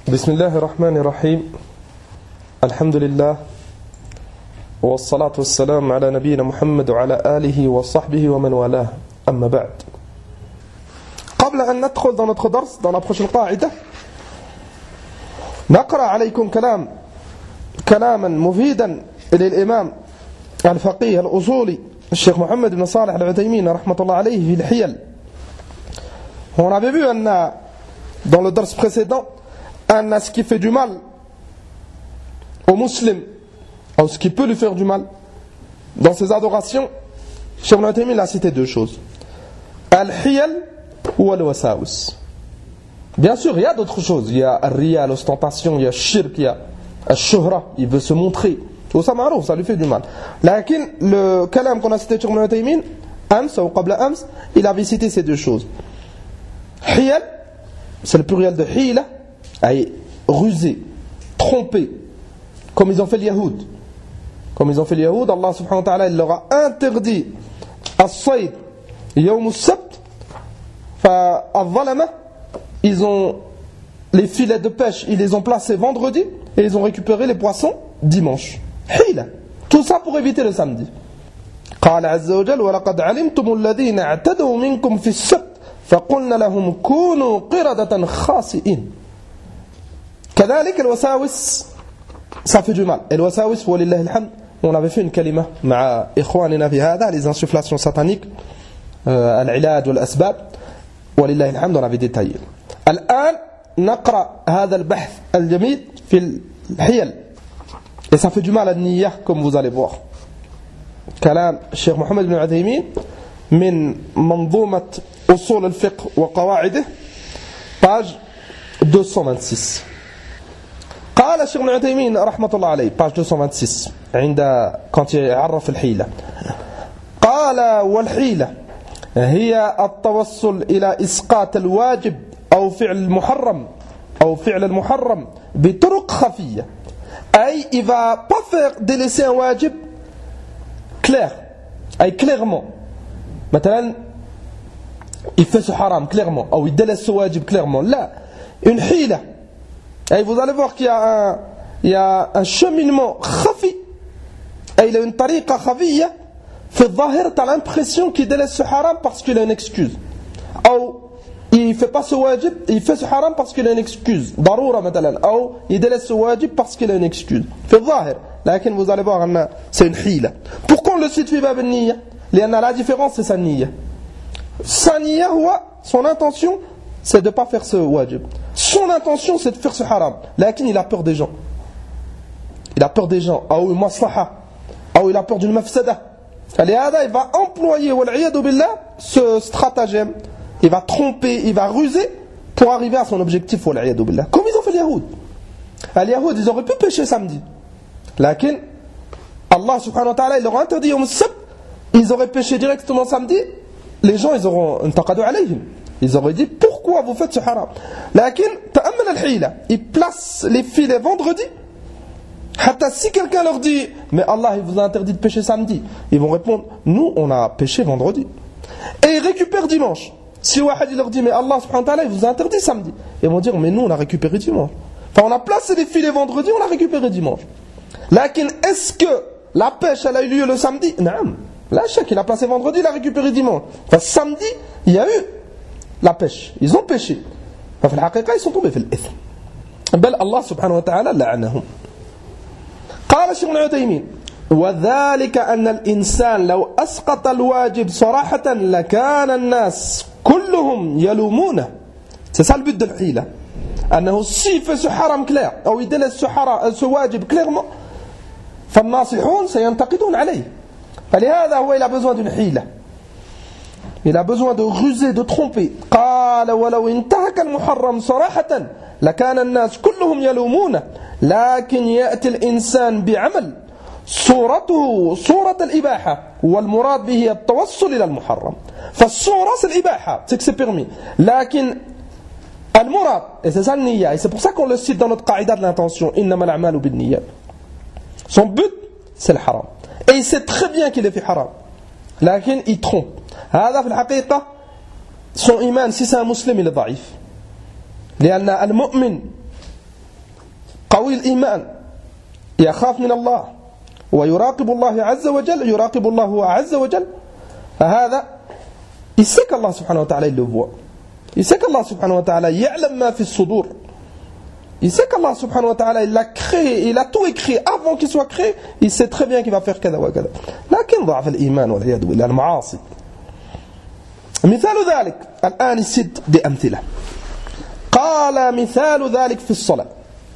بسم الله الرحمن الرحيم الحمد لله والصلاة والسلام على نبينا محمد وعلى آله وصحبه ومن والاه أما بعد قبل أن ندخل dans notre درس dans la prochaine قاعدة نقرأ عليكم كلاما مفيدا للإمام الفقيه الأصولي الشيخ محمد بن صالح العثيمين رحمة الله عليه في الحيل. On avait vu dans le dars précédent ce qui fait du mal au musulman, ou ce qui peut lui faire du mal dans ses adorations. Cheikh Ibn Uthaymin a cité deux choses, al-hiyal ou al-wasawis. Bien sûr, il y a d'autres choses. Il y a al-riya, l'ostentation, il y a shirk, il y a al-shuhra, il veut se montrer. Tout ça, marouf, ça lui fait du mal. Lakin, le kalam qu'on a cité Cheikh Ibn Uthaymin, ams ou qabla ams, il avait cité ces deux choses. Hiyal, c'est le pluriel de hila, ay rusé, trompé, comme ils ont fait les Yahoud. Comme ils ont fait les Yahoud, Allah subhanahu wa ta'ala, il leur a interdit as-sayd yawm as-sabt, fa al-zalama, ils ont les filets de pêche, ils les ont placés vendredi et ils ont récupéré les poissons dimanche. Hila. Tout ça pour éviter le samedi. قال عز وجل ولقد علمتم الذين اعتدوا منكم في السبت فقلنا لهم كونوا قردة خاسئين. كذلك الوساوس ça fait du mal. Et le wasawis ولله الحمد, on avait fait une kalima مع إخواننا في هذا, les insufflations sataniques, العلاج والأسباب, ولله الحمد, on avait détaillé. الآن نقرأ هذا البحث الجميل في الحيل. Et ça fait du mal à النية, comme vous allez voir. كلام الشيخ محمد بن عثيمين من منظومة أصول الفقه وقواعده, page 226. قال الشيخ ابن عثيمين رحمة الله عليه, page 226, quand il عرف الحيلة, قال والحيلة هي التوصل إلى إسقاط الواجب أو فعل المحرم بطرق خفية. أي il va pas faire délaisser un wajib clair, clairement. مثلا il fait ce haram clairement, ou il délaisse ce wajib clairement. Là, une hila. Et vous allez voir qu'il y a un cheminement khafi. Et il a une tariqa khafiyya. Fait zahir, tu as l'impression qu'il délaisse ce haram parce qu'il a une excuse. Ou il ne fait pas ce wajib, il fait ce haram parce qu'il a une excuse. Daroura, مثلا. Ou il délaisse ce wajib parce qu'il a une excuse. Fait zahir. Lakin vous allez voir, c'est une hila. Pourquoi on le cite fi bab al-niyya? La différence, c'est sa niyya. Sa niyya, son intention, c'est de ne pas faire ce wajib. Son intention, c'est de faire ce haram. Lakin il a peur des gens. Il a peur des gens. Ou une maslaha. Ou il a peur d'une mafsada. Il va employer ce stratagème. Il va tromper, il va ruser pour arriver à son objectif. Comme ils ont fait les Yahoud. Les Yahoud, ils auraient pu pécher samedi. Lakin Allah subhanahu wa ta'ala, il leur a interdit yawm as-sabt. Ils auraient péché directement samedi. Les gens, ils auront intaqadu alayhim. Ils auraient dit, pourquoi vous faites ce haram? Lakin, ta'ammal al-hila. Ils placent les filets vendredi. Hatta si quelqu'un leur dit, mais Allah, il vous a interdit de pécher samedi, ils vont répondre, nous, on a péché vendredi. Et ils récupèrent dimanche. Si Wahad leur dit, mais Allah subhanahu wa ta'ala, il vous a interdit samedi, ils vont dire, mais nous, on a récupéré dimanche. Enfin, on a placé les filets vendredi, on a récupéré dimanche. Lakin, est-ce que la pêche, elle a eu lieu le samedi? Non. Là, chaque, il a placé vendredi, il a récupéré dimanche. Enfin, samedi, il y a eu la pêche. Ils ont pêché. Enfin, ils sont tombés في الإثم. بل الله سبحانه وتعالى لعنهم. قال الشيخ ابن عثيمين وذلك أن الإنسان لو أسقط الواجب صراحة لكان الناس كلهم يلومونه. C'est ça le but de l'hila. أنه s'il fait ce haram clair, ou il délaisse ce wajib clairement, فالناصحون سينتقدون عليه. فلهذا هو il a besoin d'une hila. Il a besoin de ruser, de tromper. قال ولو انتهك المحرم صراحة لكان الناس كلهم يلومونه لكن يأتي الإنسان بعمل صورته صورة الإباحة والمراد به التوصل إلى المحرم. فالصورة c'est l'إباحة, c'est que c'est permis. لكن المراد, et c'est ça le niyya, et c'est pour ça qu'on le cite dans notre qaïda de l'intention, إنما الأعمال بالنيات. Son but, c'est le haram. Et il sait très bien qu'il est fait haram. لكن il trompe. هذا في الحقيقة son iman, si c'est un musulman, il est ضعيف. لأن المؤمن قوي الإيمان يخاف من الله ويراقب الله عز وجل, يراقب الله عز وجل, فهذا il sait qu'Allah subhanahu wa ta'ala il le voit. Il sait qu'Allah subhanahu wa ta'ala يعلم ما في الصدور. Il sait qu'Allah subhanahu wa ta'ala il l'a créé, il a tout écrit avant qu'il soit créé, il sait très bien qu'il va faire كذا وكذا. لكن ضعف الإيمان والعياذ بالله المعاصي. مثال ذلك الآن السد بأمثلة. قال مثال ذلك في الصلاة.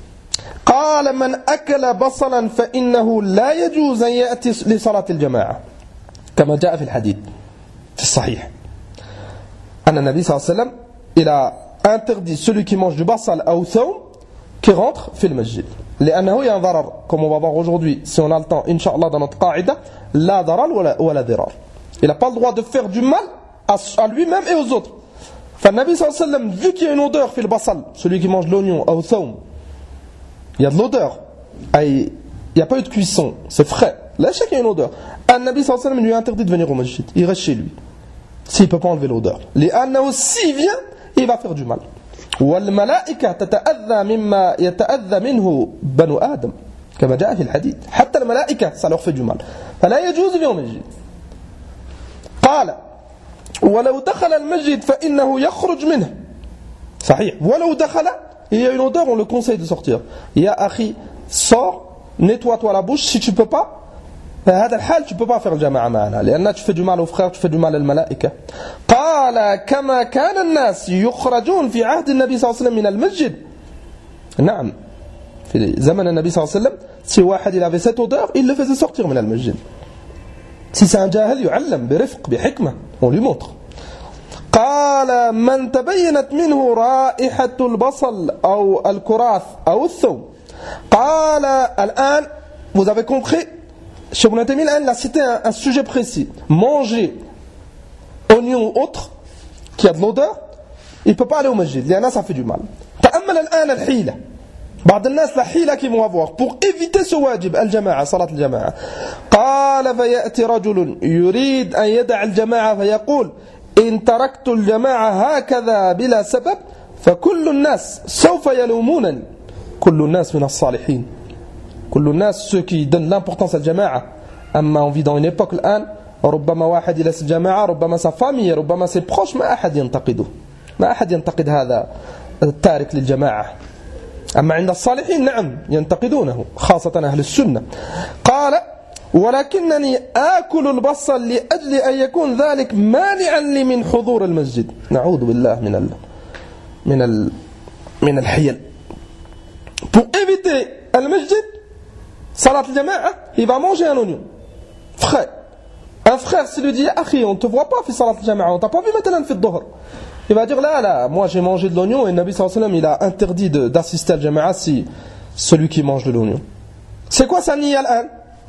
قال من أكل بصلا فإنه لا يجوز أن يأتي لصلاة الجماعة كما جاء في الحديث في الصحيح أن النبي صلى الله عليه وسلم il a interdit celui qui mange du basal أو ثوم qui rentre في المسجد لأنه ينضرر comme on va voir aujourd'hui si on a le temps Inch'Allah dans notre قاعدة لا ضرر ولا ضرار. Il n'a pas le droit de faire du mal à lui-même et aux autres. فالنبي صلى الله عليه وسلم vu qu'il y a une odeur في البصل celui qui mange l'oignon أو ثوم il y a de l'odeur, il n'y a pas eu de cuisson, c'est frais. Là, chacun a une odeur. An-Nabi sallallahu alayhi wa sallam lui a interdit de venir au masjid. Il reste chez lui. S'il ne peut pas enlever l'odeur. لأنه s'il vient, il va faire du mal. والملائكة تتأذى مما يتأذى منه بنو آدم كما جاء في الحديث. حتى الملائكة ça leur fait du mal. فلا يجوز اليوم المسجد. قال ولو دخل المسجد فإنه يخرج منه. صحيح. ولو دخل il y a une odeur, on le conseille de sortir. Ya akhi, sors, nettoie-toi la bouche. Si tu peux pas, هذا الحال tu peux pas faire le jama'a معنا لأن tu fais du mal aux frères, tu fais du mal aux malaïka. قال كما كان الناس يخرجون في عهد النبي صلى الله عليه وسلم من المسجد. نعم. في زمن النبي صلى الله عليه وسلم, si واحد il avait cette odeur, il le faisait sortir من المسجد. Si c'est un jahil, يعلم برفق بحكمة, on lui montre. قال من تبينت منه رائحة البصل أو الكراث أو الثوم. قال الآن vous avez compris Cheikh Ibn Taymiyyah il a cité un sujet précis. Manger oignon ou autre qui a de l'odeur, il ne peut pas aller au masjid لأن ça fait du mal. تأمل الآن الحيلة. بعض الناس la حيلة qu'ils vont avoir pour éviter ce واجب الجماعة صلاة الجماعة. قال فيأتي رجل يريد أن يدع الجماعة فيقول إن تركت الجماعة هكذا بلا سبب فكل الناس سوف يلومونني. كل الناس من الصالحين. كل الناس ceux qui donnent l'importance à la jama'a. أما on vit dans une époque الآن ربما واحد يلس الجماعة ربما sa famille ربما ses proches ما أحد ينتقده. ما أحد ينتقد هذا التارك للجماعة. أما عند الصالحين نعم ينتقدونه خاصة أهل السنة. قال ولكنني آكل البصل لأجل أن يكون ذلك مانعا لي من حضور المسجد. نعوذ بالله من الحيل. Pour éviter le masjid, salat al-jama'a, il va manger un oignon frais. Un frère s'il lui dit akhi, on ne te voit pas fi salat al-jama'a, on t'a pas vu maintenant fi al-dhuhr. Il va dire là, moi j'ai mangé de l'oignon et le Nabi sallallahu alayhi wa sallam il a interdit d'assister à la jama'a si celui qui mange de l'oignon. C'est quoi ça niya al-an?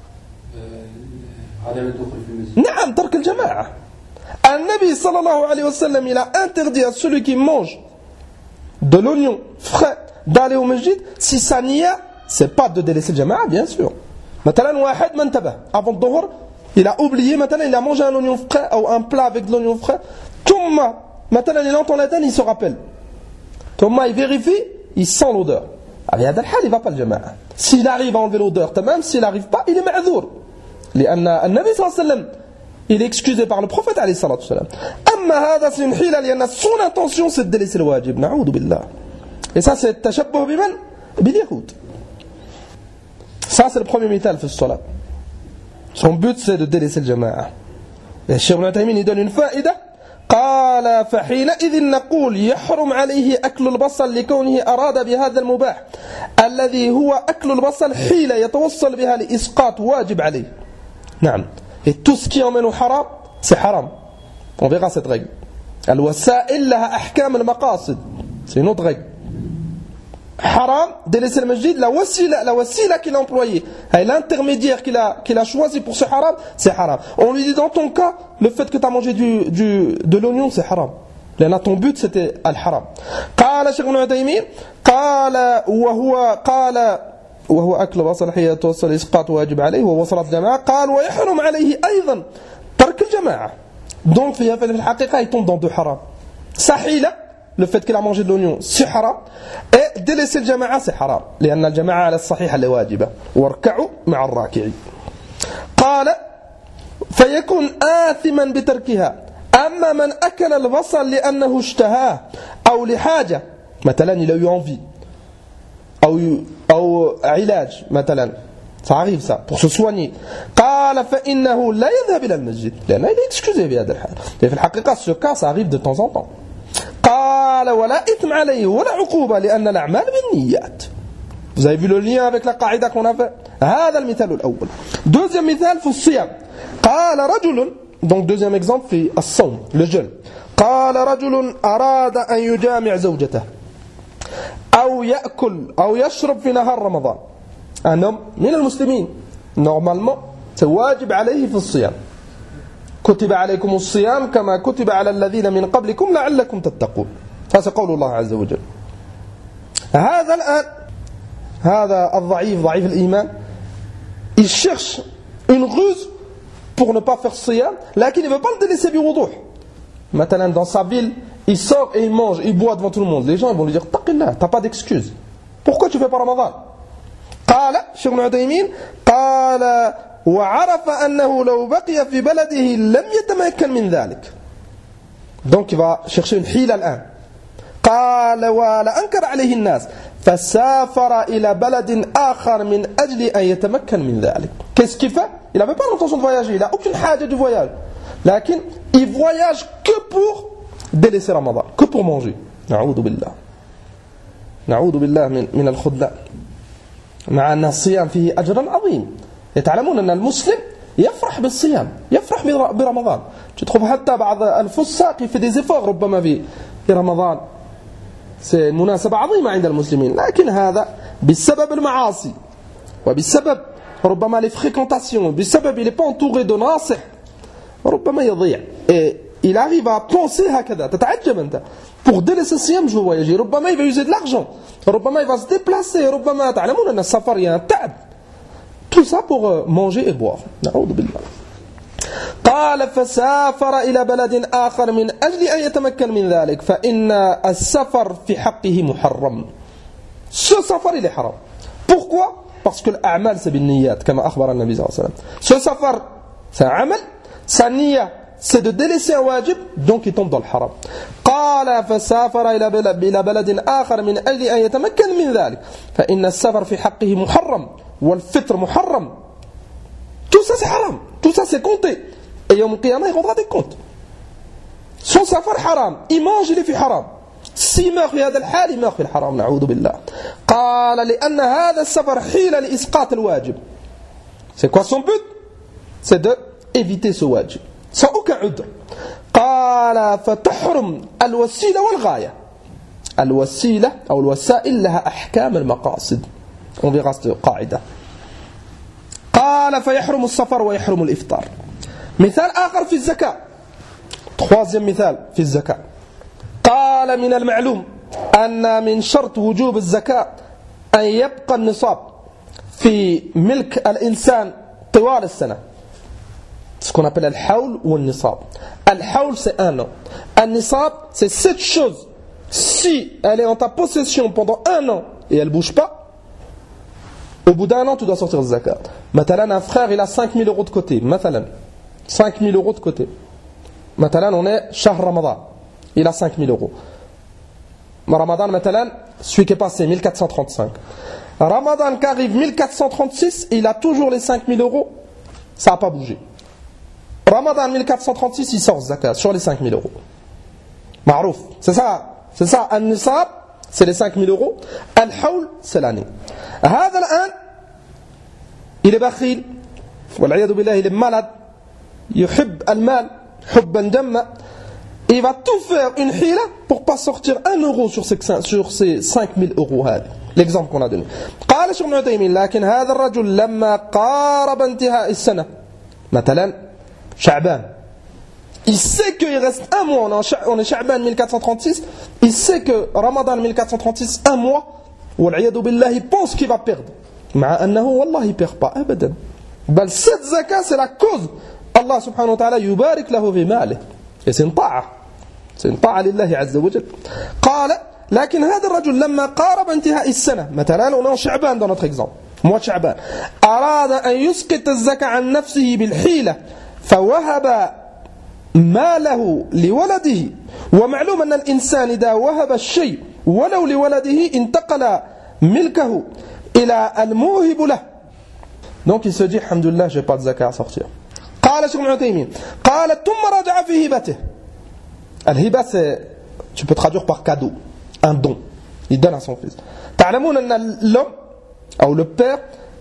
نعم ترك الجماعة. النبي صلى الله عليه وسلم il a interdit à celui qui mange de l'oignon frais d'aller au masjid si sa niya c'est pas de délaisser le jama'a bien sûr. مثلا واحد ما انتبه avant الظهر il a oublié maintenant il a mangé un oignon frais ou un plat avec de l'oignon frais ثم maintenant il entend l'adhan il se rappelle ثم il vérifie il sent l'odeur. في هذا الحال il va pas le jama'a. S'il arrive à enlever l'odeur تمام, s'il arrive pas il est معذور. لأن النبي صلى الله عليه وسلم il est excusé par le prophète عليه الصلاة والسلام. أما هذا c'est une حيلة لأن son intention c'est de délaisser le wajib. نعوذ بالله. Et ça c'est التشبه بمن؟ باليهود. Ça c'est le premier مثال في الصلاة. Son but c'est de délaisser le jama'a. Et Cheikh Ibn Taymiyyah il donne une faïda. قال فحينئذ نقول يحرم عليه أكل البصل لكونه أراد بهذا المباح الذي هو أكل البصل حيلة يتوصل بها لإسقاط واجب عليه. نعم. Et tout ce qui emmène au haram, c'est haram. On verra cette règle. الوسائل لها أحكام المقاصد. C'est une autre règle. Haram, délaisser le masjid, la wasila qu'il a employée, l'intermédiaire qu'il a choisi pour ce haram, c'est haram. On lui dit dans ton cas, le fait que tu as mangé de l'oignon, c'est haram. Là, ton but c'était al-haram. قال شيخ ابن تيمية قال وهو أكل بصل حين يتوصل إسقاط واجب عليه وهو صلاة الجماعة. قال ويحرم عليه أيضا ترك الجماعة. Donc في الحقيقة il tombe dans deux haram. Sahila le fait qu'il a mangé de l'oignon, c'est haram. Et délaisser le jama'a, c'est haram. لأن الجماعة على الصحيح اللي واجبة. واركعوا مع الراكعين. قال فيكون آثما بتركها. أما من أكل البصل لأنه اشتهاه أو لحاجة مثلا il a eu envie أو علاج مثلا ça arrive ça pour se soigner قال فإنه لا يذهب إلى المسجد لأنه il est excusé بهذا الحال. Et في الحقيقة ce cas ça arrive de temps en temps. قال ولا إثم عليه ولا عقوبة لأن الأعمال بالنيات. Vous avez vu le lien avec la qaïda qu'on a fait. هذا المثال الأول. Deuxième مثال في الصيام. قال رجل donc deuxième exemple في الصوم le jeûne. قال رجل أراد أن يجامع زوجته أو يأكل أو يشرب في نهار رمضان. Un homme من المسلمين normalement c'est واجب عليه في الصيام. كتب عليكم الصيام كما كتب على الذين من قبلكم لعلكم تتقون. هذا قول الله عز وجل. هذا الآن هذا الضعيف ضعيف الإيمان il cherche une ruse pour ne pas faire siyam, lakin il ne veut pas le délaisser biwuduh. Maintenant dans sa ville, il sort et il mange, il boit devant tout le monde. Les gens vont lui dire taqillah, t'as pas d'excuse. Pourquoi tu fais pas Ramadan? قال شيخ ابن عثيمين قال وعرف أنه لو بقي في بلده لم يتمكن من ذلك. Donc il va chercher une hila الآن. قال ولا أنكر عليه الناس فسافر إلى بلد آخر من أجل أن يتمكن من ذلك. Qu'est-ce qu'il fait? Il n'avait pas l'intention de voyager, il n'a aucune haja de voyage. Lakin il voyage que pour délaisser Ramadan, que pour manger. نعوذ بالله. نعوذ بالله من الخذلان. مع أن الصيام فيه أجر عظيم. يتعلمون أن المسلم يفرح بالصيام، يفرح برمضان. Tu trouves حتى بعض الفساق في des efforts ربما في رمضان. C'est مناسبة عظيمة عند المسلمين. لكن هذا بسبب المعاصي وبسبب ربما les fréquentations, بسبب il n'est pas entouré de ناصح ربما يضيع. Et il arrive à penser هكذا. تتعجب أنت. Pour délaisser الصيام je veux voyager. ربما il va user de l'argent. ربما il va se déplacer. ربما تعلمون أن السفر il y a un تعب. Tout ça pour manger et boire. نعوذ بالله. قال فسافر إلى بلد آخر من أجل أن يتمكن من ذلك فإن السفر في حقه محرم. Ce safar il est haram. Pourquoi? Parce que l'a'mal c'est بالنيات كما أخبر النبي صلى الله عليه وسلم. Ce safar c'est un amal, sa niya c'est de délaisser un wajib, donc il tombe dans le haram. قال فسافر إلى بلد آخر من أجل أن يتمكن من ذلك فإن السفر في حقه محرم والفطر محرم. Tout ça c'est haram, tout ça c'est compté. Et Yawm al-Qiyamah il rendra des comptes. Son safar haram, il mange, il est في haram. s'il meurt في هذا الحال il meurt في الحرام نعوذ بالله. قال لأن هذا السفر حيلة لإسقاط الواجب. C'est quoi son but? C'est de éviter ce wajib sans aucun udr. قال فتحرم الوسيلة والغاية. الوسيلة أو الوسائل لها أحكام المقاصد. On verra cette قاعدة. قال فيحرم السفر ويحرم الإفطار. مثال آخر في الزكاة. Troisième مثال في الزكاة. قال من المعلوم أن من شرط وجوب الزكاة أن يبقى النصاب في ملك الإنسان طوال السنة. Ce qu'on appelle الحول والنصاب. الحول c'est un an. النصاب c'est cette chose. Si elle est en ta possession pendant un an et elle ne bouge pas, au bout d'un an tu dois sortir le zakat. Matalan un frère il a 5 000 euros de côté. Matalan 5 000 euros de côté. Matalan on est Shahr Ramadan. Il a 5 000 euros. Ramadan Matalan celui qui est passé 1435. Ramadan qui arrive 1436 il a toujours les 5 000 euros. Ça n'a pas bougé. Ramadan 1436 il sort zakat sur les 5 000 euros. Ma'rouf. C'est ça. Al-Nisab c'est les 5 000 euros. Al-Hawl c'est l'année. هذا الآن il est bakhil والعياذ بالله il est malade يحب المال حبا جما il va tout faire une hila pour pas sortir 1 euro sur ces 5 000 euros هذا l'exemple qu'on a donné. قال شيخ ابن عثيمين لكن هذا الرجل لما قارب انتهاء السنة مثلا شعبان il sait qu'il reste un mois on est Sha'ban 1436 il sait que Ramadan 1436 un mois والعياذ بالله il pense qu'il va perdre مع أنه والله il perd pas أبدا بل cette zakat c'est la cause Allah subhanahu wa ta'ala يبارك له في ماله et c'est une ta'a c'est une ta'a lillahi azza wa jal. قال لكن هذا الرجل لما قارب انتهاء السنة مثلا on est en شعبان dans notre exemple mois de شعبان أراد أن يسقط الزكاة عن نفسه بالحيلة فوهب ماله لولده ومعلوم أن الإنسان إذا وهب الشيء ولو لولده انتقل ملكه إلى الموهب له. Donc il se dit alhamdoulilah j'ai pas de zakat à sortir. قال شيخ ابن عثيمين قال ثم رجع في هبته. الهبة c'est tu peux traduire par cadeau, un don. Il donne à son fils. تعلمون أن l'homme ou le père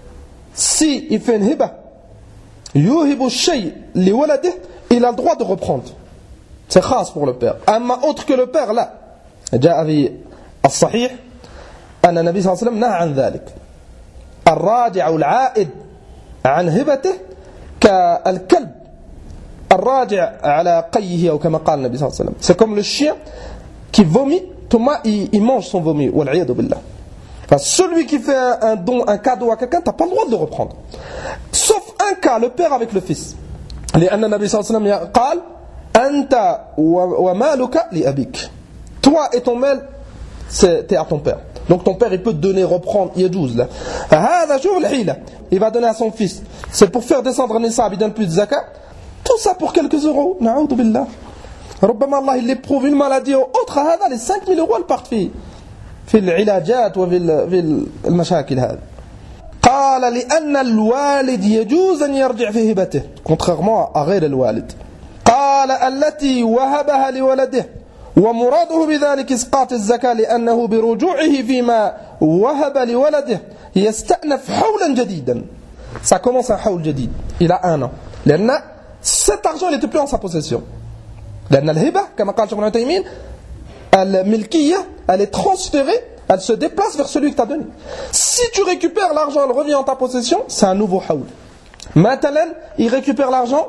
si il fait une hiba يوهب الشيء لولده il a le droit de reprendre. C'est khas pour le père. أما autre que le père là. جاء في الصحيح أن النبي صلى الله عليه وسلم نهى عن ذلك. الراجع أو العائد عن هبته كالكلب الراجع على قيه أو كما قال النبي صلى الله عليه وسلم. C'est comme le chien qui vomit, Thomas il mange son vomi. والعياذ بالله. Enfin, celui qui fait un don, un cadeau à quelqu'un, t'as pas le droit de le reprendre. Sauf un cas, le père avec le fils. لأن النبي صلى الله عليه وسلم قال أنت ومالك لأبيك. Toi et ton mal, t'es à ton père. Donc ton père il peut te donner, reprendre, يجوز له. هذا شوف الحيلة. Il va donner à son fils. C'est pour faire descendre un nisab, il donne plus de zakat. Tout ça pour quelques euros. نعوذ بالله. ربما الله il éprouve une maladie ou autre. هذا les 5000 euros elles partent في العلاجات وفي المشاكل هذه. قال لأن الوالد يجوز أن يرجع في هبته contrairement à غير الوالد. قال التي وهبها لولده ومراده بذلك إسقاط الزكاة لأنه برجوعه فيما وهب لولده يستأنف حولا جديدا. Ça commence un حول جديد. Il a un an. لأن cet argent il n'était plus en sa possession. لأن الهبة كما قال شيخ ابن عثيمين الملكية elle est transférée, elle se déplace vers celui que tu as donné. Si tu récupères l'argent, elle revient en ta possession, c'est un nouveau haoul. Maintenant, il récupère l'argent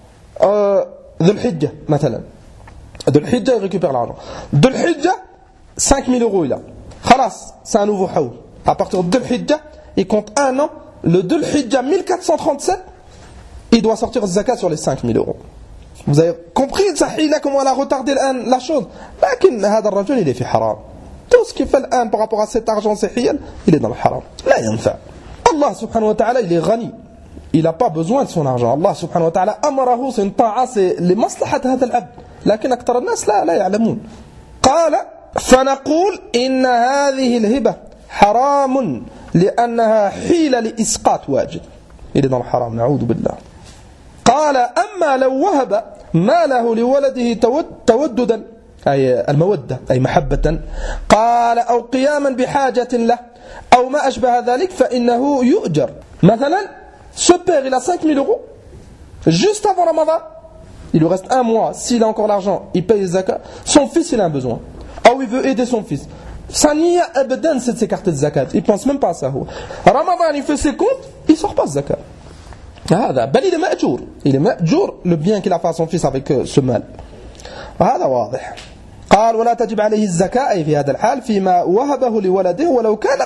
Dhul Hijjah, maintenant. Dhul Hijjah, il récupère l'argent. Dhul Hijjah, 5000 euros il a. Khalas, c'est un nouveau haoul. À partir de Dhul Hijjah, il compte un an. Le Dhul Hijjah 1437, il doit sortir zakat sur les 5000 euros. Vous avez compris Sahila comment elle a retardé la chose. لكن هذا الرجل il est في حرام. Tout ce qu'il fait l'an par rapport à cet argent c'est hiyal, il est dans le haram. لا ينفع. Allah subhanahu wa ta'ala il est ghani. Il n'a pas besoin de son argent. Allah subhanahu wa ta'ala أمره c'est une ta'a c'est لمصلحة هذا العبد. لكن أكثر الناس لا يعلمون. قال فنقول إن هذه الهبة حرام لأنها حيلة لإسقاط واجب. Il est dans le haram. نعوذ بالله. قال أما لو وهب ماله لولده توددا أي المودة أي محبة قال أو قياما بحاجة له أو ما أشبه ذلك فإنه يؤجر. مثلا ce père il a 5000 euros juste avant Ramadan il lui reste un mois s'il a encore l'argent il paye les zakat son fils il a un besoin ou il veut aider son fils ça n'y a abadan cette s'écarter de zakat il pense même pas à ça Ramadan il fait ses comptes il sort pas de zakat. هذا بل il est مأجور le bien qu'il a fait à son fils avec ce mal. هذا واضح. قال ولا تجب عليه الزكاة أي في هذا الحال فيما وهبه لولده ولو كان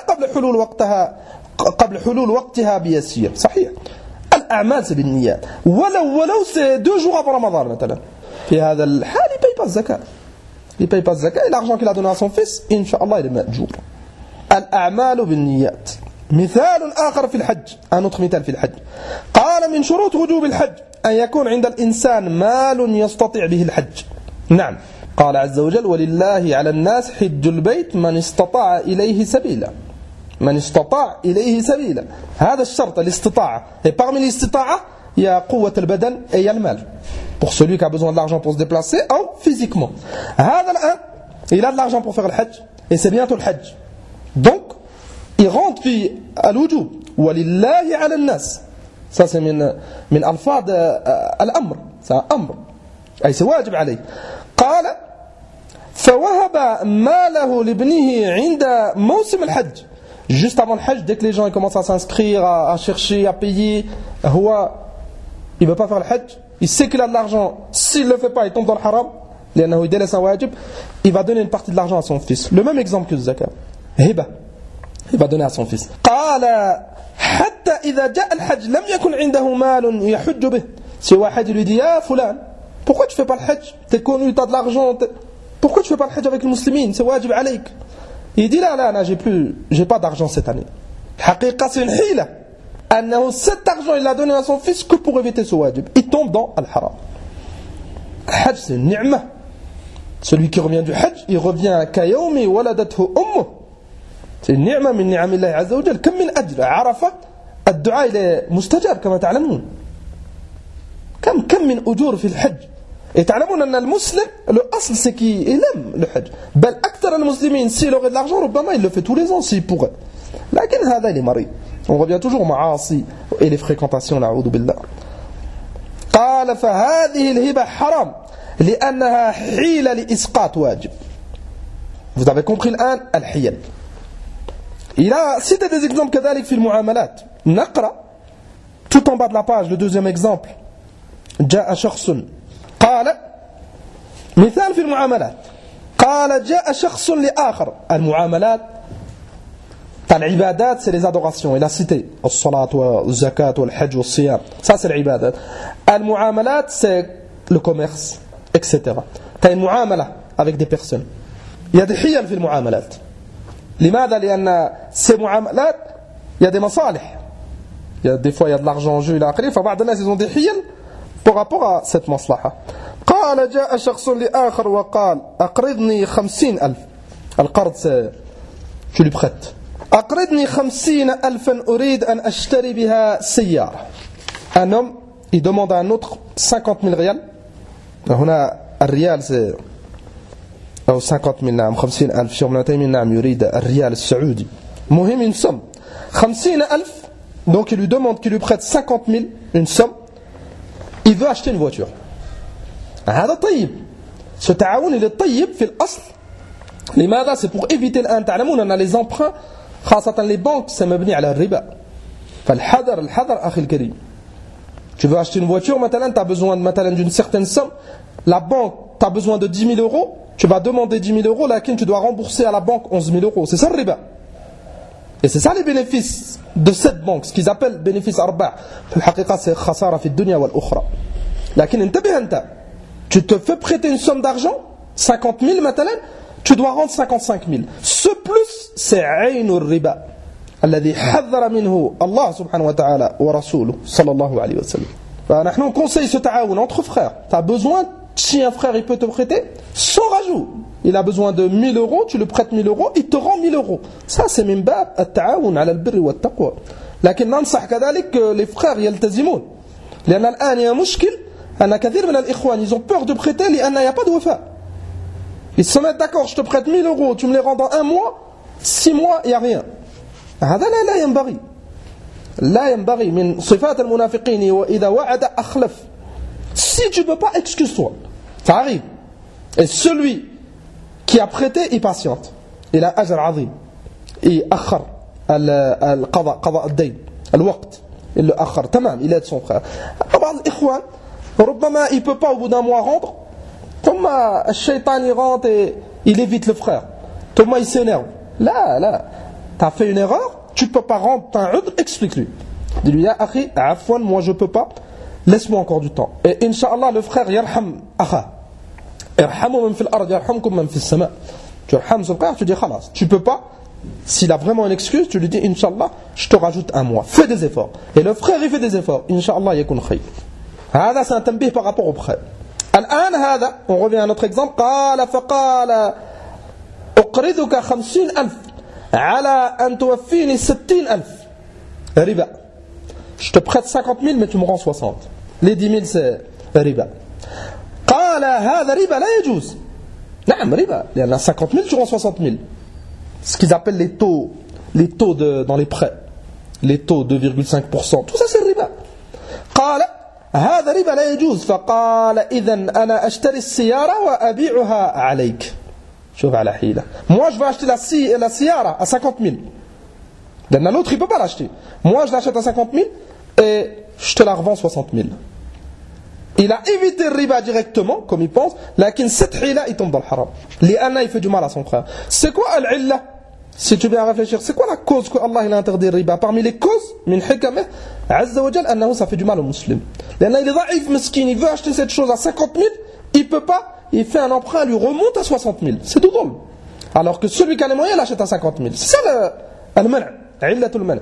قبل حلول وقتها بيسير. صحيح. الأعمال c'est بالنيات. ولو c'est 2 jours avant Ramadan مثلا. في هذا الحال il paye pas de zakat. Il paye pas de zakat et l'argent qu'il a donné à son fils إن شاء الله il est مأجور. الأعمال بالنيات. مثال آخر في الحج un autre مثال في الحج قال من شروط وجوب الحج أن يكون عند الإنسان مال يستطيع به الحج. نعم قال عز وجل ولله على الناس حج البيت من استطاع إليه سبيلا. من استطاع إليه سبيلا هذا الشرط الاستطاعة et parmi الاستطاعة il y a قوة البدن et il y a le mal pour celui qui a besoin de l'argent pour se déplacer ou physiquement. هذا الآن il a de l'argent pour faire le hajj et c'est bientôt le hajj donc il rentre في الوجوب ولله على الناس ça c'est من ألفاظ الأمر c'est un أمر أي c'est واجب عليه. قال فوهب ماله لابنه عند موسم الحج juste avant le hajj dès que les gens commencent à s'inscrire à chercher à payer il veut pas faire le hajj il sait qu'il a de l'argent s'il le fait pas il tombe dans le haram لأنه يدلس un wajib il va donner une partie de l'argent à son fils le même exemple que le zakat hiba il va donner à son fils. قال حتى إذا جاء الحج لم يكن عنده مال يحج به. Si واحد lui dit ah fulan pourquoi tu fais pas le hajj t'es connu t'as de l'argent pourquoi tu fais pas le hajj avec les musulmans, c'est wajib alayk. Il dit là, j'ai pas d'argent cette année. Haqiqa, c'est une hila. Cet argent, il l'a donné à son fils que pour éviter ce wajib. Il tombe dans al-haram. Le hajj, c'est une ni'ma. Celui qui revient du hajj, il revient à kayawmi waladathu ummuh. C'est une ni'ma min ni'amillahi azza wa jal. Comme min ajr. Arafat, الدعاء il est mustajab, كما تعلمون. كم من أجور في الحج. Et تعلمون أن المسلم, le asl c'est qu'il aime le hajj. بل أكثر المسلمين, s'il aurait de l'argent, ربما il le fait tous les ans s'il pourrait. لكن هذا اللي مريض. On revient toujours aux معاصي et les fréquentations, نعوذ بالله. قال فهذه الهبة حرام لأنها حيلة لإسقاط واجب. Vous avez compris الآن الحيل. Il a cité des exemples كذلك في المعاملات. نقرأ tout en bas de la page le deuxième exemple. جاء شخص قال مثال في المعاملات. قال جاء شخص لآخر. المعاملات العبادات c'est les adorations. Il a cité الصلاة والزكاة والحج والصيام. Ça c'est العبادات. المعاملات c'est le commerce, etc. Tu as une muamala avec des personnes. Il y a des حيل في المعاملات. لماذا؟ لأن ces muamalat, il y a des masalih. Des fois il y a de l'argent en jeu, فبعض الناس ils ont des حيل par rapport à cette maslaha. قال جاء شخص لآخر وقال أقرضني 50,000. القرض c'est tu lui prêtes. أقرضني 50,000 أريد أن أشتري بها سيارة. Un homme il demande à un autre 50,000 ريال. هنا الريال c'est أو 50,000 نعم 50,000 شيخ ابن تيمية نعم يريد الريال السعودي. مهم une somme 50,000. Donc il lui demande qu'il lui prête 50,000, une somme. Il veut acheter une voiture. هذا طيب. Ce تعاون il est طيب في الأصل. لماذا؟ C'est pour éviter الآن تعلمون أن les emprunts خاصة les banques c'est مبني على الربا. فالحذر أخي الكريم. Tu veux acheter une voiture maintenant, tu as besoin d'une certaine somme. La banque, tu as besoin de 10 000 euros. Tu vas demander 10 000 euros, là, tu dois rembourser à la banque 11 000 euros. C'est ça le riba. Et c'est ça les bénéfices de cette banque, ce qu'ils appellent bénéfice arbah. في الحقيقة c'est خسارة في الدنيا والأخرى. لكن انتبه أنت. Tu te fais prêter une somme d'argent, 50,000 maintenant, tu dois rendre 55,000. Ce plus, c'est عين الربا. الذي حذر منه الله سبحانه وتعالى ورسوله صلى الله عليه وسلم. فنحن on conseille ce تعاون entre frères. Tu as besoin, si un frère il peut te prêter, sans rajout. Il a besoin de 1 000 euros, tu le prêtes 1 000 euros, il te rend 1 000 euros. Ça c'est من باب التعاون على البر والتقوى. لكن ننصح كذلك les frères يلتزمون. لأن الآن يا مشكل أن كثير من الإخوان ils ont peur de prêter لأن il n'y a pas de وفاء. Ils se mettent d'accord, je te prête 1 000 euros, tu me les rends dans 1 mois, 6 mois, il n'y a rien. هذا لا ينبغي من صفات المنافقين وإذا وعد أخلف. Si tu ne peux pas, excuse-toi. Ça arrive. Et celui qui a prêté, il patiente. Il a أجر عظيم. Il أخر قضاء الدين الوقت. Il le أخر. تمام, il aide son frère. بعض الإخوان ربما il ne peut pas au bout d'un mois rendre. ثم الشيطان il rentre et il évite le frère. ثم il s'énerve. Là. T'as fait une erreur, tu ne peux pas rendre ta udr, explique-lui. Dis-lui, ya akhi, afwan, moi je ne peux pas, laisse-moi encore du temps. Et Inch'Allah, le frère, yarham akha. Irhamu man fil ard, yarhamkum man fil sama. Tu irham son frère, tu dis, khalas, tu ne peux pas, s'il a vraiment une excuse, tu lui dis, Inch'Allah, je te rajoute 1 mois. Fais des efforts. Et le frère, il fait des efforts. Inch'Allah, yakun khayr. Hada, c'est un tanbih par rapport au frère. Al-an, hada, on revient à notre exemple, qala faqala, uqriduka 50,000. على أن توفيني 60,000 ربا. Je te prête 50,000 mais tu me rends 60. Les 10,000 c'est ربا. قال هذا ربا لا يجوز. نعم ربا لأن 50,000 tu rends 60,000. Ce qu'ils appellent les taux dans les prêts, les taux 2,5%, tout ça c'est ربا. قال هذا ربا لا يجوز. فقال إذن أنا أشتري السيارة وأبيعها عليك. Moi je vais acheter la Siyara à 50,000. L'autre il ne peut pas l'acheter. Moi je l'achète à 50,000 et je te la revends 60,000. Il a évité le riba directement comme il pense. Mais cette hila il tombe dans le haram. Lianna il fait du mal à son frère. C'est quoi al-illa? Si tu viens réfléchir, c'est quoi la cause que Allah il a interdit le riba? Parmi les causes, min hikameh, azza wa jal, annahu ça fait du mal aux musulmans. Lianna il est daïf, meskin, il veut acheter cette chose à 50,000, il ne peut pas. il fait un emprunt, lui remonte à 60 000. C'est tout drôle. Alors que celui qui a les moyens, il achète à 50 000. C'est ça le mana'. Illatul mana'.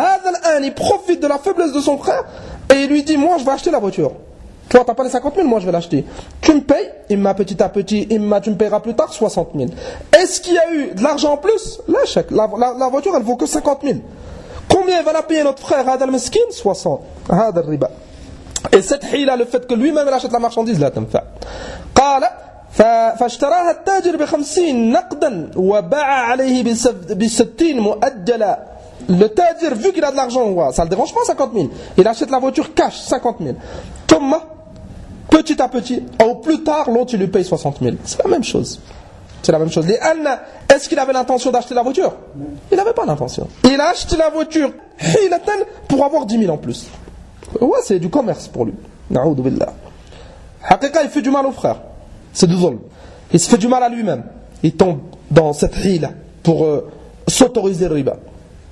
Il profite de la faiblesse de son frère et il lui dit, moi je vais acheter la voiture. Toi t'as pas les 50 000, moi je vais l'acheter. Tu me payes, imma petit à petit, imma tu me payeras plus tard 60 000. Est-ce qu'il y a eu de l'argent en plus? La voiture elle vaut que 50 000. Combien va la payer notre frère Hadal Meskin? 60. Hadal riba. Et cette hila, le fait que lui-même il achète la marchandise, là t'en fait. قال فاشتراها التاجر ب50 نقدا وباع عليه ب60 مؤجلا. Le tajir, vu qu'il a de l'argent, ça le dérange pas 50 000. Il achète la voiture cash 50 000. Thomas, petit à petit, au plus tard, l'autre il lui paye 60 000. C'est la même chose. C'est la même chose. Est-ce qu'il avait l'intention d'acheter la voiture? Il n'avait pas l'intention. Il a acheté la voiture pour avoir 10 000 en plus. Ouais, c'est du commerce pour lui. Na'oudou billah. Haqiqa, il fait du mal au frère. C'est du zulm. Il se fait du mal à lui-même. Il tombe dans cette hila pour s'autoriser le riba.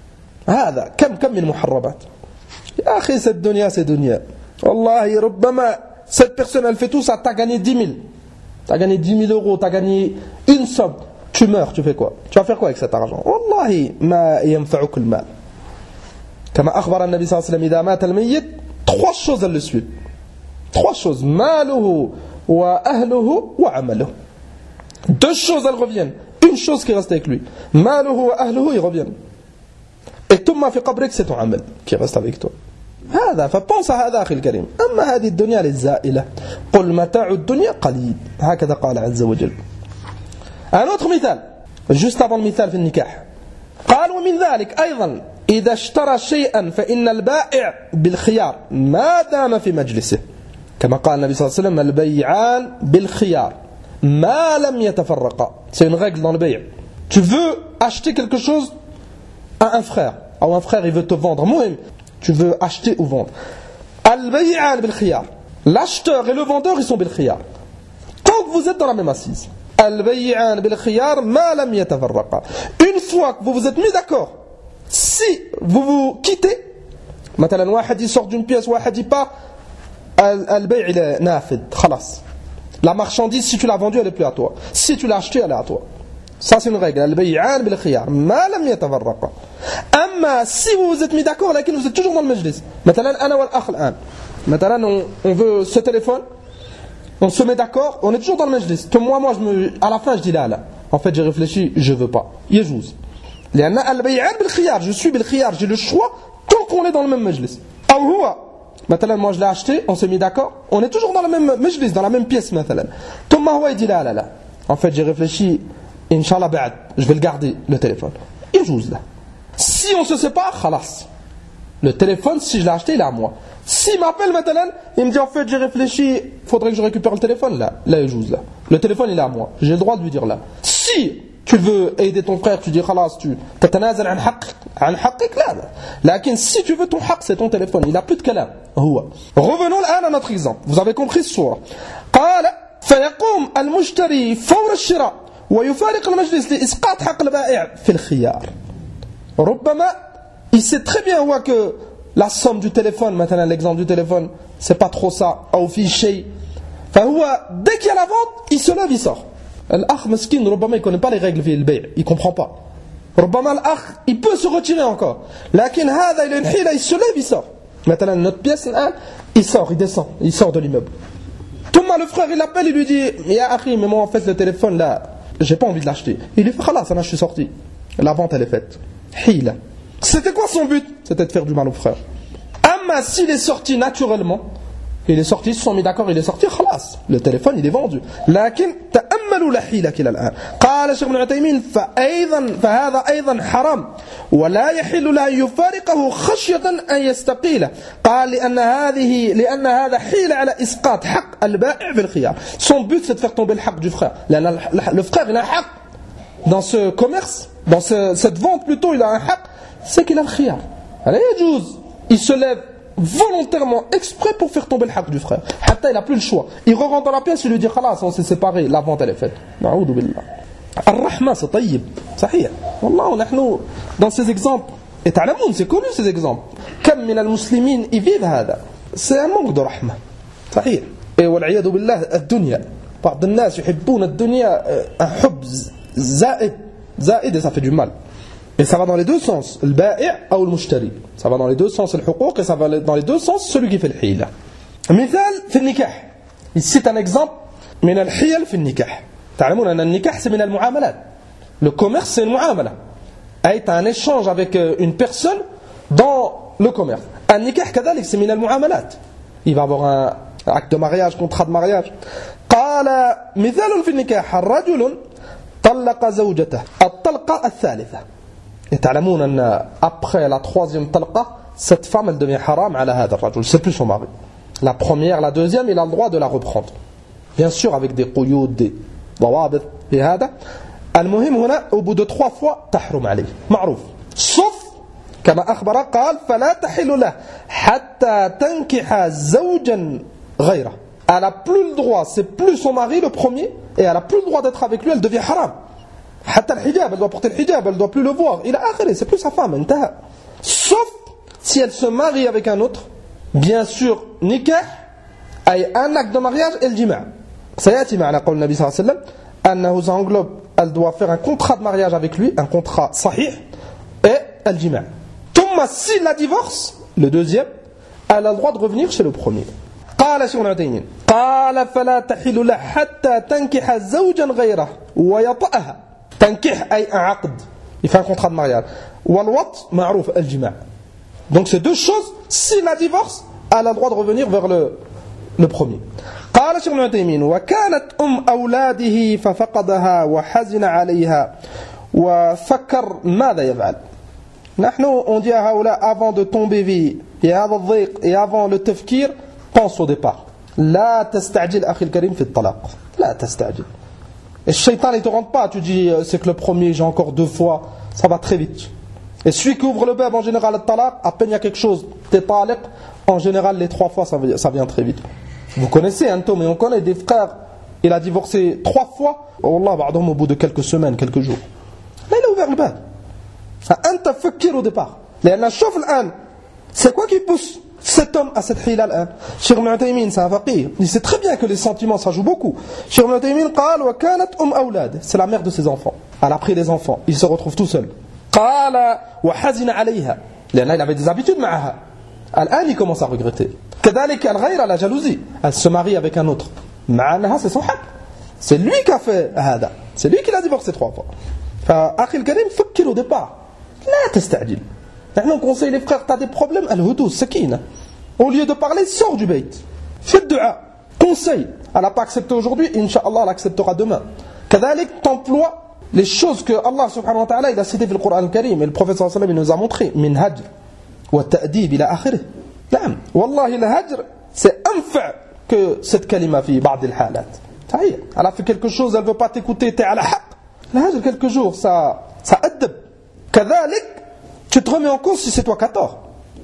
هذا كم من محرمات يا أخي cette dunya c'est dunya والله ربما cette personne elle fait tout ça, t'as gagné 10 000, t'as gagné 10 000 euros, t'as gagné une somme, tu meurs, tu fais quoi? Tu vas faire quoi avec cet argent? والله ما ينفعك المال كما أخبر النبي صلى الله عليه وسلم إذا مات الميت trois choses elles le suivent, trois choses ماله وأهله وعمله. Deux choses elles reviennent, une chose qui reste avec lui, ماله وأهله ils reviennent. Et ثم في قبرك c'est ton amal qui reste avec toi. هذا فبنس هذا أخي الكريم. أما هذه الدنيا للزائلة قل متاع الدنيا قليل هكذا قال عز وجل. Un autre مثال juste avant le مثال في النكاح قال ومن ذلك أيضا إذا اشترى شيئا فإن البائع بالخيار ما دام في مجلسه كما قال النبي صلى الله عليه وسلم البيعان بالخيار ما لم يتفرقا. C'est une règle dans le bay'. Tu veux acheter quelque chose à un frère, ou un frère il veut te vendre, muhim, tu veux acheter ou vendre. Al-bay'an bil-khiyar. L'acheteur et le vendeur ils sont bil-khiyar. Tant que vous êtes dans la même assise. Al-bay'an bil-khiyar ma lam yatafarraqa. Une fois que vous vous êtes mis d'accord, si vous vous quittez, مثلا واحد il sort d'une pièce, واحد il part, al-bay' il est nafid, khalas. La marchandise si tu l'as vendue elle est plus à toi. Si tu l'as achetée elle est à toi. Ça c'est une règle. Al-bay'an bil-khiyar ma lam yatafarraqa. Amma si vous vous êtes mis d'accord, laquelle vous êtes toujours dans le majlis. Maintenant, ana wal akh al-an. Maintenant, on veut ce téléphone, on se met d'accord, on est toujours dans le majlis. Moi, à la fin, je dis là. En fait, j'ai réfléchi, je veux pas. Yajouz. لأن al-bay'an bil-khiyar, je suis bil-khiyar, j'ai le choix tant qu'on est dans le même majlis. Ou huwa. Maintenant, moi je l'ai acheté, on s'est mis d'accord, on est toujours dans le même majlis, dans la même pièce. Maintenant, Thomas huwa il dit là. En fait, j'ai réfléchi, Inch'Allah ba'ad, je vais le garder le téléphone. Yajouz là. Si on se sépare, khalas. Le téléphone, si je l'ai acheté, il est à moi. S'il m'appelle maintenant, il me dit en fait j'ai réfléchi, faudrait que je récupère le téléphone là. Là, il joue là. Le téléphone il est à moi. J'ai le droit de lui dire là. Si tu veux aider ton frère, tu dis khalas, tu tatanazal an haqqik là. Lakin si tu veux ton haqq, c'est ton téléphone. Il n'a plus de kalam. Revenons à notre exemple. Vous avez compris ce soir. قال فيقوم المشتري فور الشراء ويفارق المجلس لإسقاط حق البائع في الخيار. ربما il sait très bien que la somme du téléphone, maintenant l'exemple du téléphone, c'est pas trop ça, au fichier. Dès qu'il y a la vente, il se lève, il sort. L'akh meskin, ربما il connaît pas les règles في البيع, il comprend pas. ربما l'akh, il peut se retirer encore. Lakin هذا il a une hila, il se lève, il sort. Maintenant notre pièce, il sort, il descend, il sort de l'immeuble. Thomas le frère, il l'appelle, il lui dit ya akhi, mais moi en fait le téléphone là, j'ai pas envie de l'acheter. Il lui fait khalas, je suis sorti. La vente elle est faite. Hila. C'était quoi son but? C'était de faire du mal au frère. Amma s'il est sorti naturellement, il est sorti, ils se sont mis d'accord, il est sorti, khalas, le téléphone il est vendu. Lakin تأملوا لحيلك إلى الآن. قال الشيخ ابن عثيمين فهذا أيضا حرام ولا يحل له أن يفارقه خشية أن يستقيله. قال لأن هذا حيلة على إسقاط حق البائع بالخيار. Son but c'est de faire tomber le haq du frère. Le frère il a un haq dans ce commerce, dans cette vente plutôt, il a un haq, c'est qu'il a le khiyar. Il se lève volontairement exprès pour faire tomber le haq du frère. Hatta il n'a plus le choix. Il rentre dans la pièce, il lui dit khalas, on s'est séparés, la vente elle est faite. Na'oudou billah. Ar-Rahma c'est tayyib. Sahih. Wallah, nahnu dans ces exemples, et ta'lamoun, c'est connu ces exemples. Kam min al-muslimin ils vivent hada. C'est un manque de rahma. Sahih. Et wal'iyadu billah, ad-dunya. بعض الناس يحبون الدنيا un حب زائد et ça fait du mal. Et ça va dans les deux sens, le ba'i' ou le mushtari. Ça va dans les deux sens le huquq et ça va dans les deux sens celui qui fait le hila. مثال في النكاح. Ici c'est un exemple من الحيل في النكاح. تعلمون أن النكاح c'est من المعاملات. Le commerce c'est une muamala. أي un échange avec une personne dans le commerce. النكاح كذلك c'est من المعاملات. Il va avoir un acte de mariage, contrat de mariage. قال مثال في النكاح الرجل طلق زوجته الطلقة الثالثة. Et تعلمون أن après la troisième talqa, cette femme elle devient haram على هذا الرجل, c'est plus son mari. La première, la deuxième, il a le droit de la reprendre. Bien sûr avec des قيود, des ضوابط بهذا. المهم هنا au bout de 3 fois تحرم عليه معروف. sauf كما أخبر قال فلا تحل له حتى تنكح زوجا غيره. Elle a plus le droit, c'est plus son mari le premier, et elle a plus le droit d'être avec lui, elle devient haram. حتى الحجاب, elle doit porter le hijab, elle doit plus le voir. Il a akhiri, c'est plus sa femme, انتهى. Sauf si elle se marie avec un autre, bien sûr, nikah, أي un acte de mariage et le jima'. سيأتي معنا قول النبي صلى الله عليه وسلم أنه ça englobe, elle doit faire un contrat de mariage avec lui, un contrat sahih, et elle jima'. ثم si la divorce, le deuxième, elle a le droit de revenir chez le premier. قال شيخ ابن عثيمين قال فلا تحل له حتى تنكح زوجا غيره ويطأها. تنكح أي un عقد, il fait un contrat de mariage. والوط معروف الجماع. Donc c'est deux choses, si la divorce, elle a le droit de revenir vers le premier. قال شيخ ابن عثيمين وكانت أولاده ففقدها وحزن عليها وفكر ماذا يفعل. نحن on dit à هؤلاء avant de tomber vie et هذا الضيق et avant le tafkir, pense au départ. لا تستعجل أخي الكريم في الطلاق. لا تستعجل. Et le shaitan il te rentre pas, tu dis c'est que le premier j'ai encore 2 fois, ça va très vite. Et celui qui ouvre le bab en général le talaq, à peine il y a quelque chose, t'es taliq, en général les 3 fois ça vient très vite. Vous connaissez un tome, et on connaît des frères, il a divorcé 3 fois, wallah ba'dhum au bout de quelques semaines, quelques jours. Là il a ouvert le bab. فأنت فكر au départ. لأن شوف الآن, c'est quoi qui pousse cet homme à cette hila الآن. Cheikh Ibn Uthaymin, c'est un faqih, il sait très bien que les sentiments ça joue beaucoup. Cheikh Ibn Uthaymin قال وكانت أولاد, c'est la mère de ses enfants. Elle a pris des enfants, il se retrouve tout seul. قال وحزن عليها, لأن il avait des habitudes معها. الآن il commence à regretter. كذلك الغيرة, la jalousie, elle se marie avec un autre. مع أنها c'est son حق, c'est lui qui a fait هذا, c'est lui qui l'a divorcé 3 fois. فأخي الكريم فكر au départ, لا تستعجل. Maintenant on conseille les frères, tu as des problèmes, al-hudou, sakina. Au lieu de parler, sors du bayt. Fais le dua, conseille. Elle n'a pas accepté aujourd'hui, Inch'Allah elle acceptera demain. كذلك t'emploies les choses que Allah subhanahu wa ta'ala il a cité dans le Coran al-Karim et le prophète sallallahu alayhi wa sallam il nous a montré. Min hajr wa ta'dib ila akhirih. نعم والله الهجر c'est انفع que cette kalima fi ba'd al-halat. صحيح. Elle a fait quelque chose, elle veut pas t'écouter, t'es à la haq. Le hajr quelques jours, ça adab. كذلك tu te remets en cause si c'est toi qui as tort.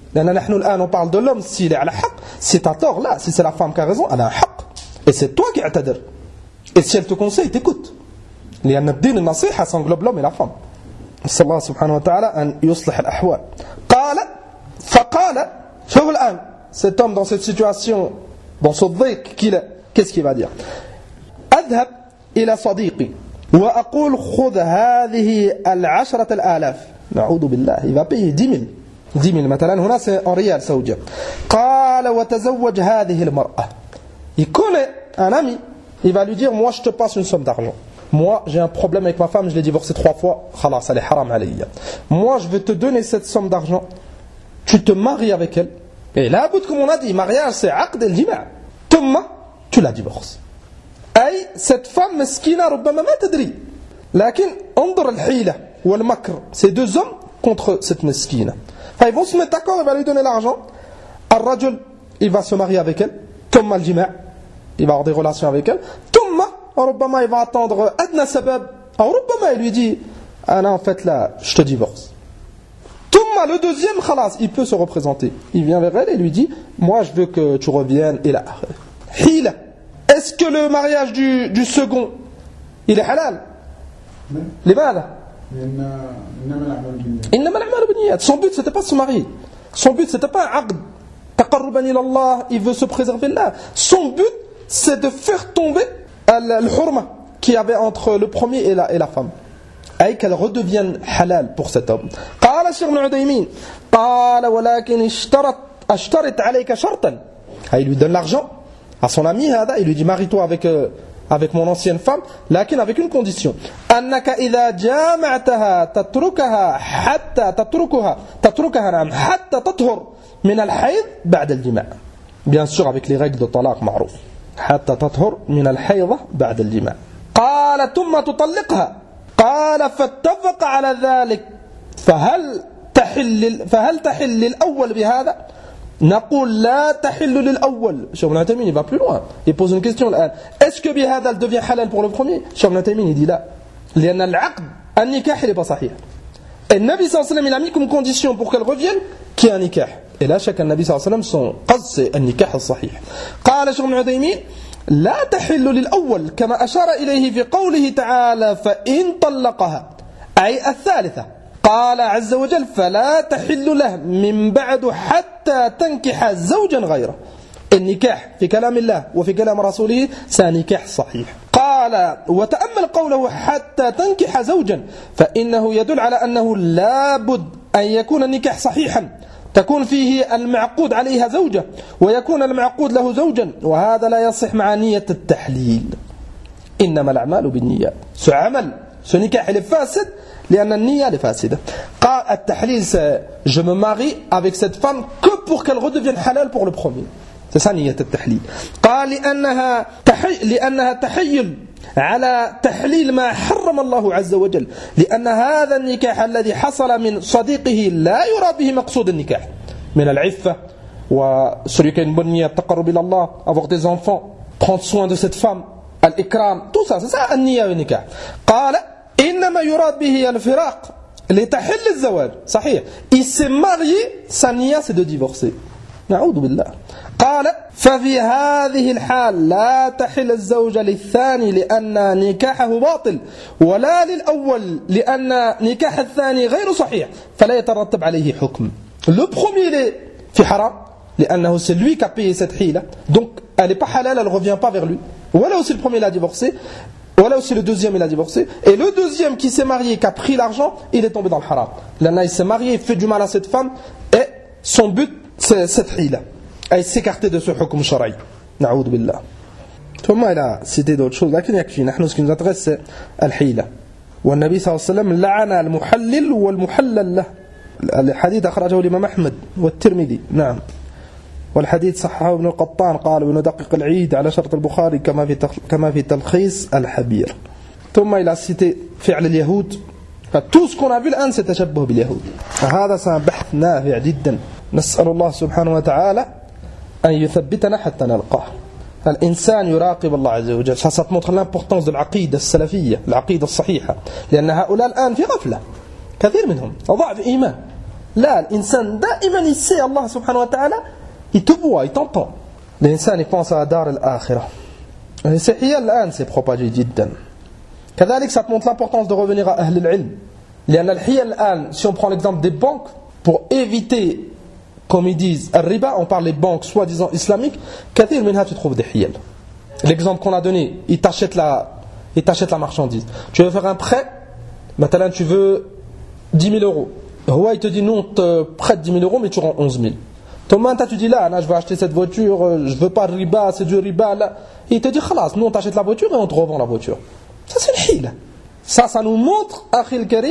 On parle de l'homme, s'il est à la haq, si tu as tort, là, si c'est la femme qui a raison, elle a un haq. Et c'est toi qui as tadr. Et si elle te conseille, t'écoute. لأن الدين النصيحة s'englobe l'homme et la femme. نسأل الله سبحانه وتعالى أن يصلح الأحوال. فقال شوف الآن cet homme dans cette situation, dans ce ضيق qu'il a, qu'est-ce qu'il va dire? أذهب إلى صديقي وأقول خذ هذه 10,000. نعوذ بالله, il va payer 10 000 مثلا, هنا c'est en rial saoudien. قال وتزوج هذه المرأة. Il connaît un ami, il va lui dire moi je te passe une somme d'argent. Moi j'ai un problème avec ma femme, je l'ai divorcée 3 fois, خلاص elle est haram alayya. Moi je vais te donner cette somme d'argent, tu te maries avec elle. Et là, comme on a dit, mariage c'est aqd al-jima'. ثم tu la divorces. أي cette femme مسكينة ربما ما تدري. لكن انظر الحيلة والمكر, ces 2 hommes contre cette mesquine. Enfin, ils vont se mettre d'accord, il va lui donner l'argent. Ar-rajul, il va se marier avec elle. Thumma al-jima', il va avoir des relations avec elle. Thumma, ربما il va attendre adna sabab. ربما il lui dit, ah non, en fait là, je te divorce. Thumma, le deuxième, khalas, il peut se représenter. Il vient vers elle et lui dit, moi je veux que tu reviennes. Et là, hila. Est-ce que le mariage du second, il est halal? لماذا؟ إنما الأعمال بالنيات. Son but c'était pas de se marier. Son but c'était pas un aqd. تقربا إلى الله, il veut se préserver là. Son but c'est de faire tomber الحرمة qu'il y avait entre le premier et la femme. أي qu'elle redevienne halal pour cet homme. قال الشيخ ابن عثيمين قال ولكن اشترط عليك شرطا. Il lui donne l'argent à son ami هذا, il lui dit marie-toi avec mon ancienne femme, لكن avec une condition. أنك إذا جامعتها تتركها نعم حتى تطهر من الحيض بعد الجماع. Bien sûr avec les règles de talaq معروف. حتى تطهر من الحيضة بعد الجماع. قال ثم تطلقها. قال فاتفق على ذلك فهل تحل للأول بهذا؟ نقول لا تحل للأول. Cheikh Ibn Uthaymeen il va plus loin. Il pose une question الآن. Est-ce que بهذا elle devient halal pour le premier? Cheikh Ibn Uthaymeen il dit لا. لأن العقد النكاح n'est pas صحيح. Et le Nabi sallallahu alayhi wa sallam il a mis comme condition pour qu'elle revienne qu'il y ait un nikah. Et là chaque Nabi sallallahu alayhi wa sallam son qasd c'est un nikah الصحيح. قال Cheikh Ibn Uthaymeen لا تحل للأول كما أشار إليه في قوله تعالى فإن طلقها أي الثالثة. قال عز وجل فلا تحل له من بعد حتى تنكح زوجا غيره. النكاح في كلام الله وفي كلام رسوله سنكاح صحيح. قال وتأمل قوله حتى تنكح زوجا فإنه يدل على أنه لا بد أن يكون النكاح صحيحا تكون فيه المعقود عليها زوجة ويكون المعقود له زوجا وهذا لا يصح مع نية التحليل. إنما الأعمال بالنيات. Ce عمل ce nikah il est facile لأن النية est فاسدة. قال التحليل je me marie avec cette femme que pour qu'elle redevienne halal pour le premier. C'est ça نية التحليل. قال لأنها تحيل على تحليل ما حرم الله عز وجل لأن هذا النكاح الذي حصل من صديقه لا يرى به مقصود النكاح من العفة وcelui qui a une bonne niyyah التقرب إلى الله, avoir des enfants, prendre soin de cette femme, الإكرام, tout ça, c'est ça النية والنكاح. قال إنما يراد به الفراق لتحل الزواج. صحيح, il s'est marié, sa niyyah c'est de divorcer. نعوذ بالله. قال ففي هذه الحال لا تحل الزوجة للثاني لأن نكاحه باطل ولا للأول لأن نكاح الثاني غير صحيح فلا يترتب عليه حكم. Le premier il est في حرام لأنه c'est lui qui a payé cette حيلة donc elle n'est pas halal, elle ne revient pas vers lui. Voilà aussi le premier il a divorcé, voilà aussi le deuxième il a divorcé et le deuxième qui s'est marié qui a pris l'argent il est tombé dans le haram. Là il s'est marié, il fait du mal à cette femme et son but c'est cette حيلة à s'écarter de ce hukm shara'i. Na'oudou billah. ثم il a cité d'autres choses لكن يكفي. نحن ce qui nous intéresse c'est الحيلة. والنبي صلى الله عليه وسلم لعن المحلل والمحلل له. الحديث أخرجه الإمام أحمد والترمذي. نعم. والحديث صححه ابن القطان قال وندقق العيد على شرط البخاري كما في تلخيص الحبير. ثم il a cité فعل اليهود. tout ce qu'on a vu الآن c'est تشبه باليهود. هذا c'est un بحث نافع جدا. نسأل الله سبحانه وتعالى أن يثبتنا حتى نلقاه. الإنسان يراقب الله عز وجل. Ça montre l'importance de العقيدة السلفية, العقيدة الصحيحة, لأن هؤلاء الآن في غفلة, كثير منهم ضعف إيمان. لا, الإنسان دائما يسأل الله سبحانه وتعالى, il te voit, il t'entend. الإنسان pense à دار الآخرة. C'est حيال الآن c'est propagé جدا. كذلك ça montre l'importance de revenir à أهل العلم. لأن الحيال الآن, si on prend l'exemple des banques, pour éviter comme ils disent, al-riba, on parle des banques soi-disant islamiques, kathir minha tu trouves des hiyal. L'exemple qu'on a donné, il t'achète la marchandise. Tu veux faire un prêt, maintenant tu veux 10 000 euros. Huwa il te dit non, on te prête 10 000 euros mais tu rends 11 000. Toi tu dis là, je veux acheter cette voiture, je veux pas de riba, c'est du riba là. Il te dit khalas, nous on t'achète la voiture et on te revend la voiture. Ça c'est le hiyal. Ça nous montre, akhil karim,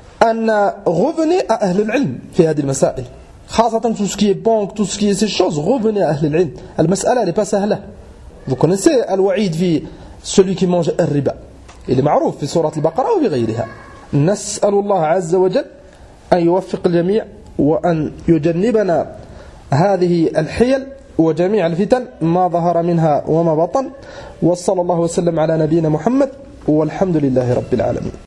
revenez à ahl al-ilm fi hadi al-masail. خاصة tout ce qui est banque, tout ce qui est ces choses, revenez à Ahl al-Ilm. Al-Mas'ala n'est pas sahla. Vous connaissez Al-Wa'id fi celui qui mange al-riba. Il est معروف في سورة البقرة وفي غيرها. نسأل الله عز وجل أن يوفق الجميع وأن يجنبنا هذه الحيل وجميع الفتن ما ظهر منها وما بطن. وصلى الله وسلم على نبينا محمد والحمد لله رب العالمين.